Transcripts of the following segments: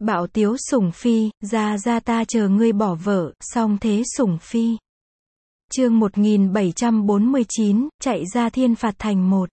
Bạo tiếu sủng phi, ra ta chờ ngươi bỏ vợ, song thế sủng phi. Chương 1749, chạy ra thiên phạt thành 1.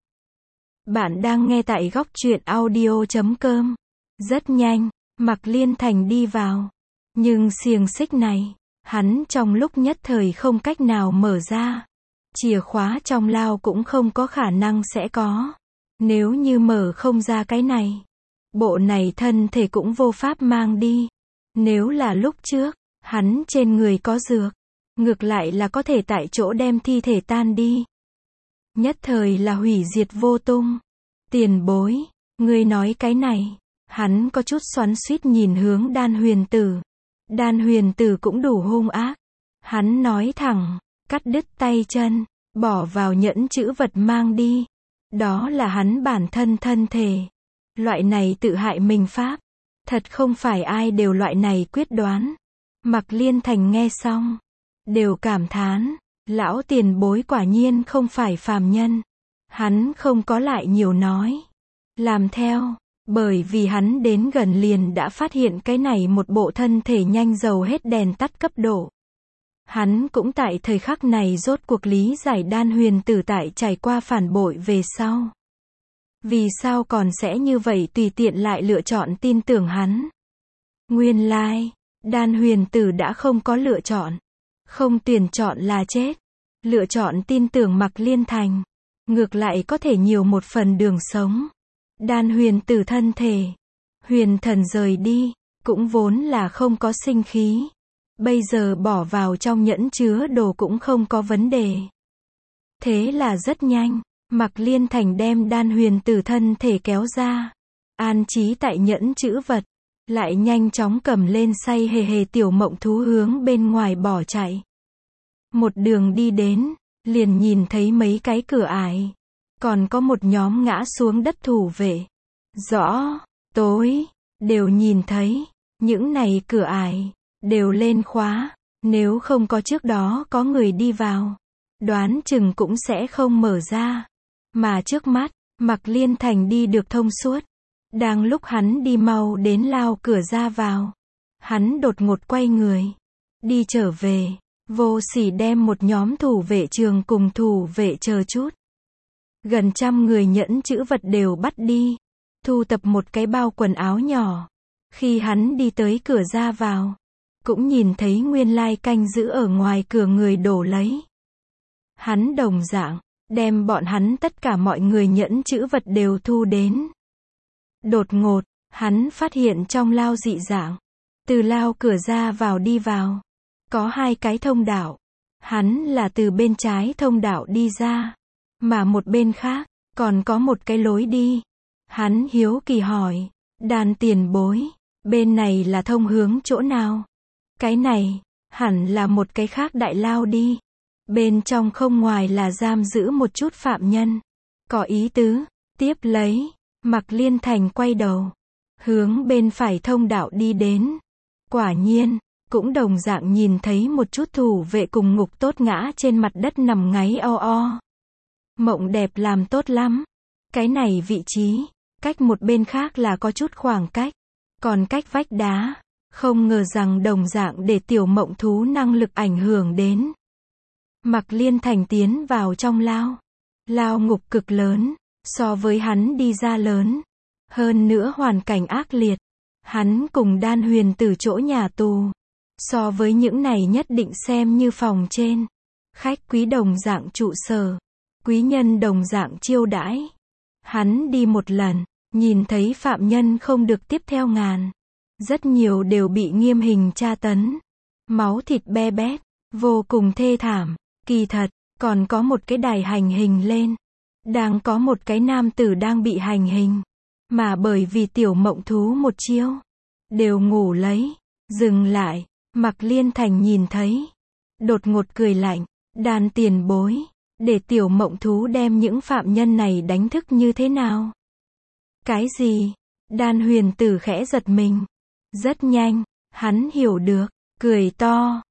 Bạn đang nghe tại góc truyện audio.com. Rất nhanh, Mạc Liên Thành đi vào. Nhưng xiềng xích này, hắn trong lúc nhất thời không cách nào mở ra. Chìa khóa trong lao cũng không có khả năng sẽ có. Nếu như mở không ra cái này, bộ này thân thể cũng vô pháp mang đi. Nếu là lúc trước, hắn trên người có dược, ngược lại là có thể tại chỗ đem thi thể tan đi. Nhất thời là hủy diệt vô tung. Tiền bối, ngươi nói cái này, hắn có chút xoắn xuýt nhìn hướng Đan Huyền Tử. Đan Huyền Tử cũng đủ hung ác. Hắn nói thẳng, cắt đứt tay chân, bỏ vào nhẫn chữ vật mang đi. Đó là hắn bản thân thân thể. Loại này tự hại mình pháp, thật không phải ai đều loại này quyết đoán. Mạc Liên Thành nghe xong, đều cảm thán, lão tiền bối quả nhiên không phải phàm nhân. Hắn không có lại nhiều nói, làm theo, bởi vì hắn đến gần liền đã phát hiện cái này một bộ thân thể nhanh dầu hết đèn tắt cấp độ. Hắn cũng tại thời khắc này rốt cuộc lý giải Đan Huyền Tử tại trải qua phản bội về sau. Vì sao còn sẽ như vậy tùy tiện lại lựa chọn tin tưởng hắn? Nguyên lai, Đan Huyền Tử đã không có lựa chọn. Không tuyển chọn là chết. Lựa chọn tin tưởng Mạc Liên Thành. Ngược lại có thể nhiều một phần đường sống. Đan Huyền Tử thân thể. Huyền thần rời đi, cũng vốn là không có sinh khí. Bây giờ bỏ vào trong nhẫn chứa đồ cũng không có vấn đề. Thế là rất nhanh. Mạc Liên Thành đem Đan Huyền Tử thân thể kéo ra, an trí tại nhẫn chữ vật, lại nhanh chóng cầm lên say hề hề tiểu mộng thú hướng bên ngoài bỏ chạy. Một đường đi đến, liền nhìn thấy mấy cái cửa ải, còn có một nhóm ngã xuống đất thủ vệ. Rõ, tối, đều nhìn thấy, những này cửa ải, đều lên khóa, nếu không có trước đó có người đi vào, đoán chừng cũng sẽ không mở ra. Mà trước mắt, Mạc Liên Thành đi được thông suốt. Đang lúc hắn đi mau đến lao cửa ra vào, hắn đột ngột quay người, đi trở về, vô sỉ đem một nhóm thủ vệ trường cùng thủ vệ chờ chút. Gần 100 người nhẫn chữ vật đều bắt đi, thu tập một cái bao quần áo nhỏ. Khi hắn đi tới cửa ra vào, cũng nhìn thấy nguyên lai canh giữ ở ngoài cửa người đổ lấy. Hắn đồng dạng đem bọn hắn tất cả mọi người nhẫn chữ vật đều thu đến. Đột ngột, hắn phát hiện trong lao dị dạng. Từ lao cửa ra vào đi vào, có 2 cái thông đạo. Hắn là từ bên trái thông đạo đi ra, mà một bên khác, còn có một cái lối đi. Hắn hiếu kỳ hỏi, Đan tiền bối, bên này là thông hướng chỗ nào? Cái này, hẳn là một cái khác đại lao đi. Bên trong không ngoài là giam giữ một chút phạm nhân. Có ý tứ. Tiếp lấy, Mạc Liên Thành quay đầu, hướng bên phải thông đạo đi đến. Quả nhiên, cũng đồng dạng nhìn thấy một chút thủ vệ cùng ngục tốt ngã trên mặt đất nằm ngáy o o. Mộng đẹp làm tốt lắm. Cái này vị trí, cách một bên khác là có chút khoảng cách. Còn cách vách đá, không ngờ rằng đồng dạng để tiểu mộng thú năng lực ảnh hưởng đến. Mạc Liên Thành tiến vào trong lao. Lao ngục cực lớn, so với hắn đi ra lớn. Hơn nữa hoàn cảnh ác liệt. Hắn cùng Đan Huyền Tử chỗ nhà tù. So với những này nhất định xem như phòng trên. Khách quý đồng dạng trụ sở. Quý nhân đồng dạng chiêu đãi. Hắn đi một lần, nhìn thấy phạm nhân không được tiếp theo ngàn. Rất nhiều đều bị nghiêm hình tra tấn. Máu thịt be bét, vô cùng thê thảm. Kỳ thật, còn có một cái đài hành hình lên. Đang có một cái nam tử đang bị hành hình. Mà bởi vì tiểu mộng thú một chiêu, đều ngủ lấy. Dừng lại, Mạc Liên Thành nhìn thấy. Đột ngột cười lạnh, Đan tiền bối, để tiểu mộng thú đem những phạm nhân này đánh thức như thế nào? Cái gì? Đan Huyền Tử khẽ giật mình. Rất nhanh, hắn hiểu được, cười to,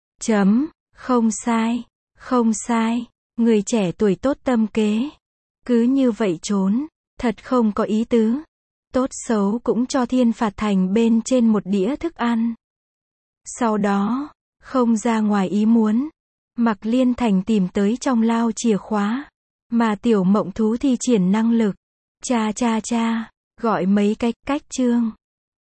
không sai. Không sai, người trẻ tuổi tốt tâm kế. Cứ như vậy trốn, thật không có ý tứ. Tốt xấu cũng cho Thiên Phạt Thành bên trên một đĩa thức ăn. Sau đó, không ra ngoài ý muốn, Mạc Liên Thành tìm tới trong lao chìa khóa, mà Tiểu Mộng Thú thi triển năng lực. Cha cha cha, gọi mấy cách chương.